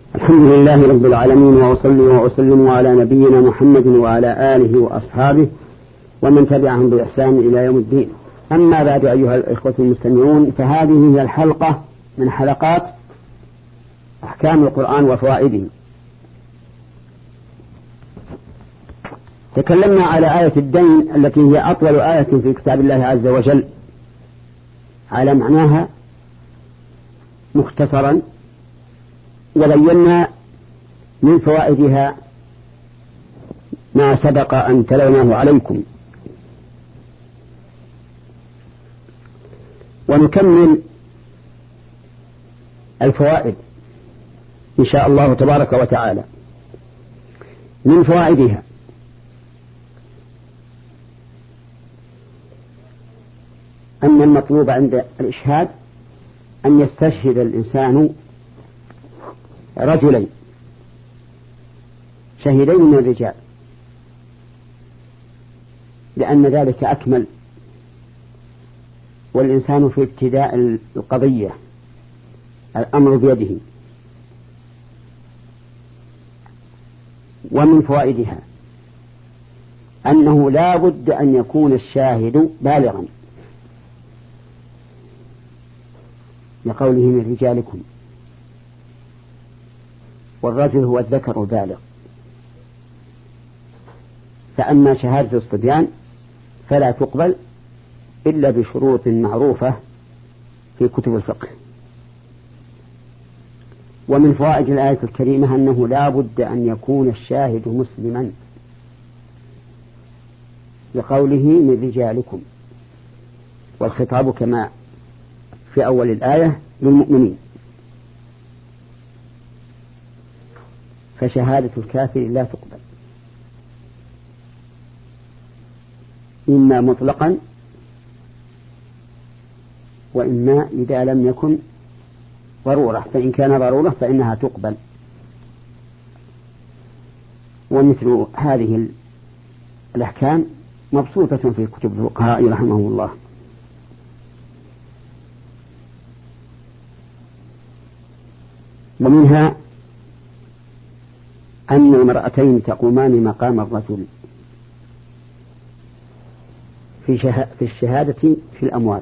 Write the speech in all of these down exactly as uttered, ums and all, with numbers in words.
الحمد لله رب العالمين، وأصلي وأسلم على نبينا محمد وعلى آله وأصحابه ومن تبعهم بإحسان إلى يوم الدين. أما بعد، أيها الإخوة المستمعون، فهذه هي الحلقة من حلقات أحكام القرآن وفوائده. تكلمنا على آية الدين التي هي أطول آية في كتاب الله عز وجل، على معناها مختصرا، وبينا من فوائدها ما سبق أن تلوناه عليكم. ونكمل الفوائد إن شاء الله تبارك وتعالى. من فوائدها أن المطلوب عند الإشهاد أن يستشهد الإنسان رجلين شهيدين من الرجال، لأن ذلك أكمل، والإنسان في ابتداء القضية الأمر بيده. ومن فوائدها أنه لا بد أن يكون الشاهد بالغا، لقوله من رجالكم، والرجل هو الذكر البالغ. فأما شهادة الصبيان فلا تقبل إلا بشروط معروفة في كتب الفقه. ومن فوائد الآية الكريمة أنه لا بد أن يكون الشاهد مسلما، لقوله من رجالكم، والخطاب كما في أول الآية للمؤمنين. فشهادة الكافر لا تقبل، إما مطلقا وإما إذا لم يكن ضرورة، فإن كان ضرورة فإنها تقبل. ومثل هذه الأحكام مبسوطة في كتب الفقهاء رحمهم الله. ومنها أن المرأتين تقومان مقام الرجل في, شه... في الشهادة في الأموال،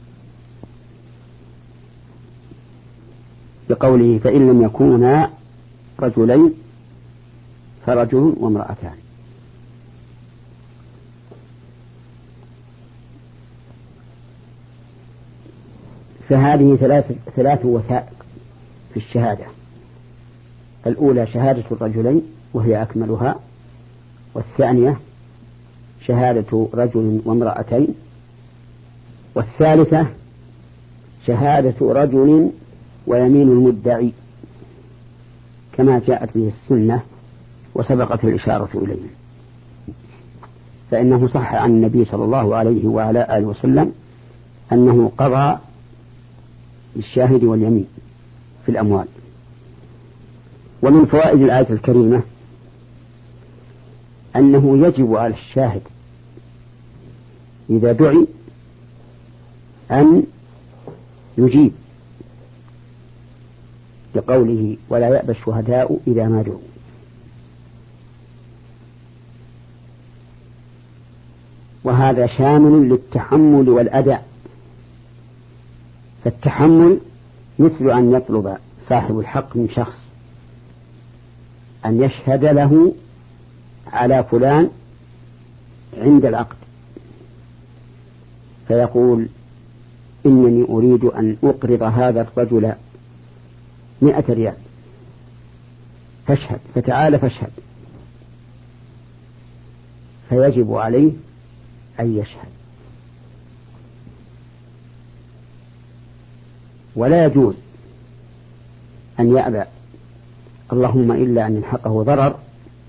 بقوله فإن لم يكونا رجلين فرجل وامرأتان. فهذه ثلاث, ثلاث وثائق في الشهادة: الأولى شهادة الرجلين وهي أكملها، والثانية شهادة رجل وامرأتين، والثالثة شهادة رجل ويمين المدعي، كما جاءت به السنة وسبقت الإشارة إليه. فإنه صح عن النبي صلى الله عليه وعلى آله وسلم أنه قضى بالشاهد واليمين في الأموال. ومن فوائد الآية الكريمة أنه يجب على الشاهد إذا دعي أن يجيب، لقوله ولا يأبى الشهداء إذا ما دعوا. وهذا شامل للتحمل والأداء. فالتحمل مثل أن يطلب صاحب الحق من شخص أن يشهد له على فلان عند العقد، فيقول إنني أريد أن أقرض هذا الرجل مئة ريال فاشهد، فتعال فاشهد، فيجب عليه أن يشهد. ولا يجوز أن يأبى، اللهم إلا أن يلحقه ضرر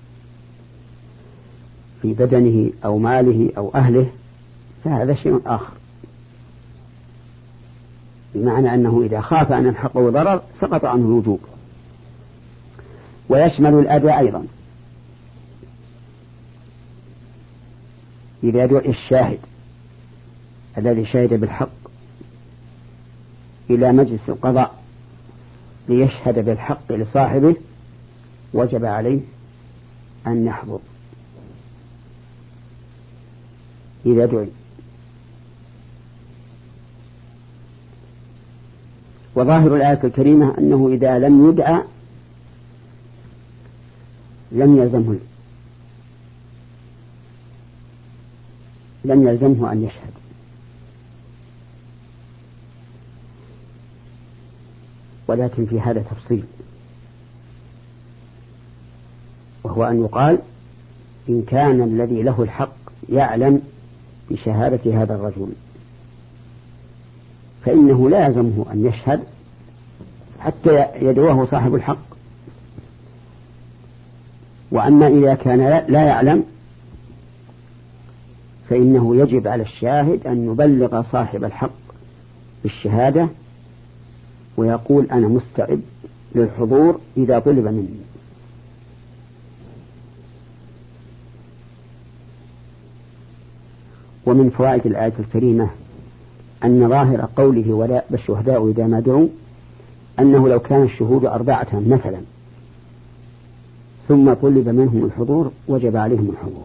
في بدنه أو ماله أو أهله، فهذا شيء آخر، بمعنى أنه إذا خاف أن يلحقه ضرر سقط عنه الوجوب. ويشمل الأداء أيضا، إذا دعي الشاهد الذي شهد بالحق إلى مجلس القضاء ليشهد بالحق لصاحبه وجب عليه أن يحضر إذا دعي. وظاهر الآية الكريمة أنه إذا لم يدعى لم يلزمه لم يلزمه أن يشهد. ولكن في هذا تفصيل، وهو أن يقال إن كان الذي له الحق يعلم بشهادة هذا الرجل فإنه لا يلزمه أن يشهد حتى يدعوه صاحب الحق. وأما إذا كان لا يعلم فإنه يجب على الشاهد أن يبلغ صاحب الحق بالشهادة ويقول أنا مستعد للحضور إذا طلب مني. ومن فوائد الآية الكريمة أن ظاهر قوله ولا يأبى الشهداء إذا ما دعوا أنه لو كان الشهود أربعة مثلا ثم طلب منهم الحضور وجب عليهم الحضور.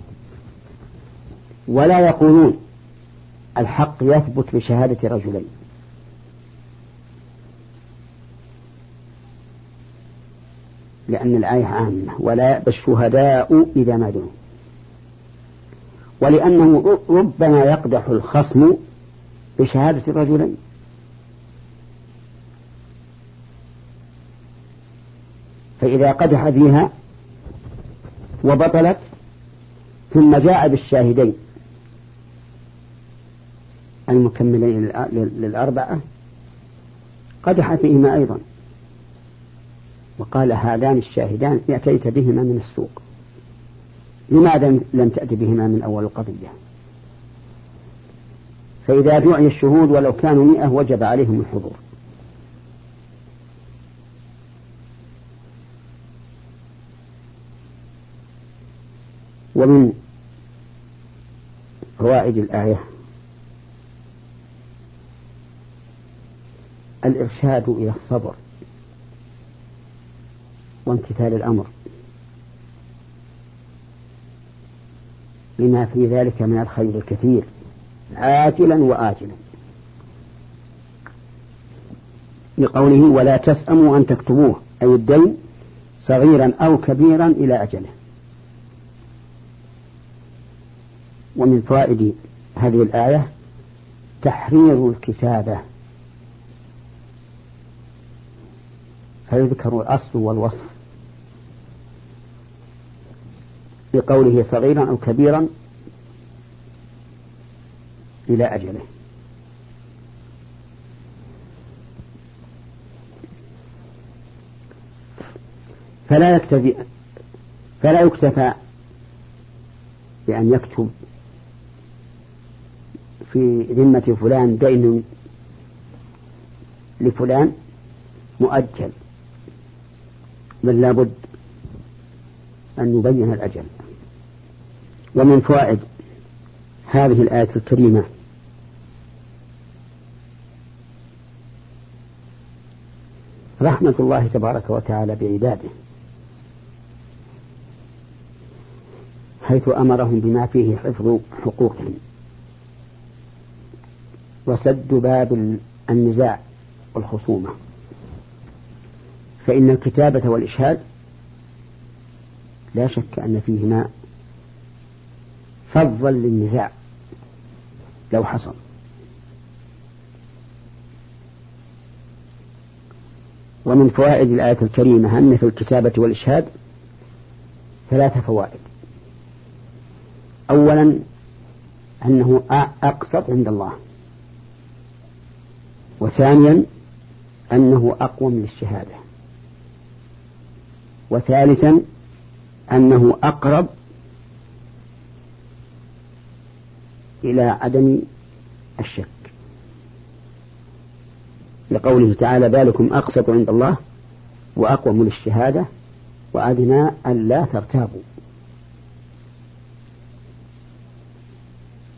ولا يقولون الحق يثبت بشهادة رجلين، لأن الآية عامة ولا يأبى الشهداء إذا ما دعوا، ولأنه ربما يقدح الخصم بشهادة الرجلين. فإذا قدح فيها وبطلت ثم جاء بالشاهدين المكملين للأربعة قدح فيهما أيضا وقال هذان الشاهدان أتيت بهما من السوق، لماذا لم تأتي بهما من أول القضية؟ فإذا دعي الشهود ولو كانوا مئة وجب عليهم الحضور. ومن فوائد الآية الإرشاد إلى الصبر وامتثال الأمر لما في ذلك من الخير الكثير عاجلا وآجلا، لقوله ولا تسأموا أن تكتبوه أي الدين صغيرا أو كبيرا إلى أجله. ومن فوائد هذه الآية تحرير الكتابة، فيذكر الأصل والوصف بقوله صغيرا أو كبيرا إلى أجله. فلا يكتفي فلا يكتفى بأن يكتب في ذمة فلان دين لفلان مؤجل، بل لابد أن يبين الأجل. ومن فوائد هذه الآية الكريمة رحمة الله تبارك وتعالى بعباده، حيث أمرهم بما فيه حفظ حقوقهم وسد باب النزاع والخصومة. فإن الكتابة والإشهاد لا شك أن فيهما فضلا للنزاع لو حصل. ومن فوائد الآية الكريمة أن في الكتابة والإشهاد ثلاث فوائد. أولا أنه أقسط عند الله، وثانيا أنه أقوم للشهادة، وثالثا أنه أقرب إلى عدم الشك، لقوله تعالى ذلكم أقسط عند الله وأقوم للشهادة وأدنى ألا ترتابوا.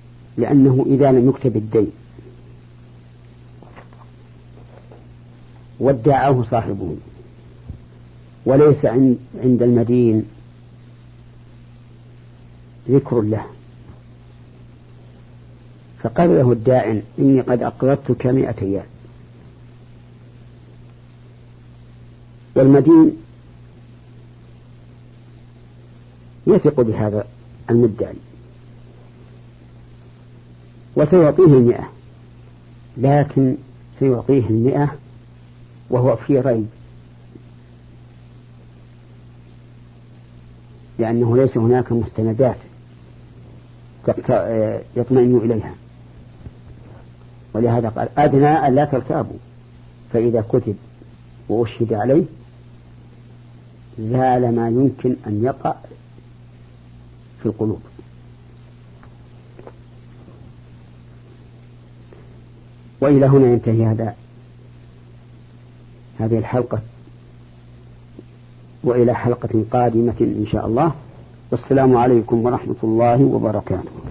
لأنه إذا لم يكتب الدين وادعاه صاحبه وليس عند المدين ذكر له، فقال له الداعن إني قد أقرضتك مئة ريال، والمدين يثق بهذا المدعي وسيعطيه المئة، لكن سيعطيه المئة وهو في ريب، لأنه ليس هناك مستندات يطمئن إليها، ولهذا قال أدنى أن لا ترتابوا، فإذا كتب وأشهد عليه زال ما يمكن أن يقع في القلوب. وإلى هنا ينتهي هذا هذه الحلقة، وإلى حلقة قادمة إن شاء الله، والسلام عليكم ورحمة الله وبركاته.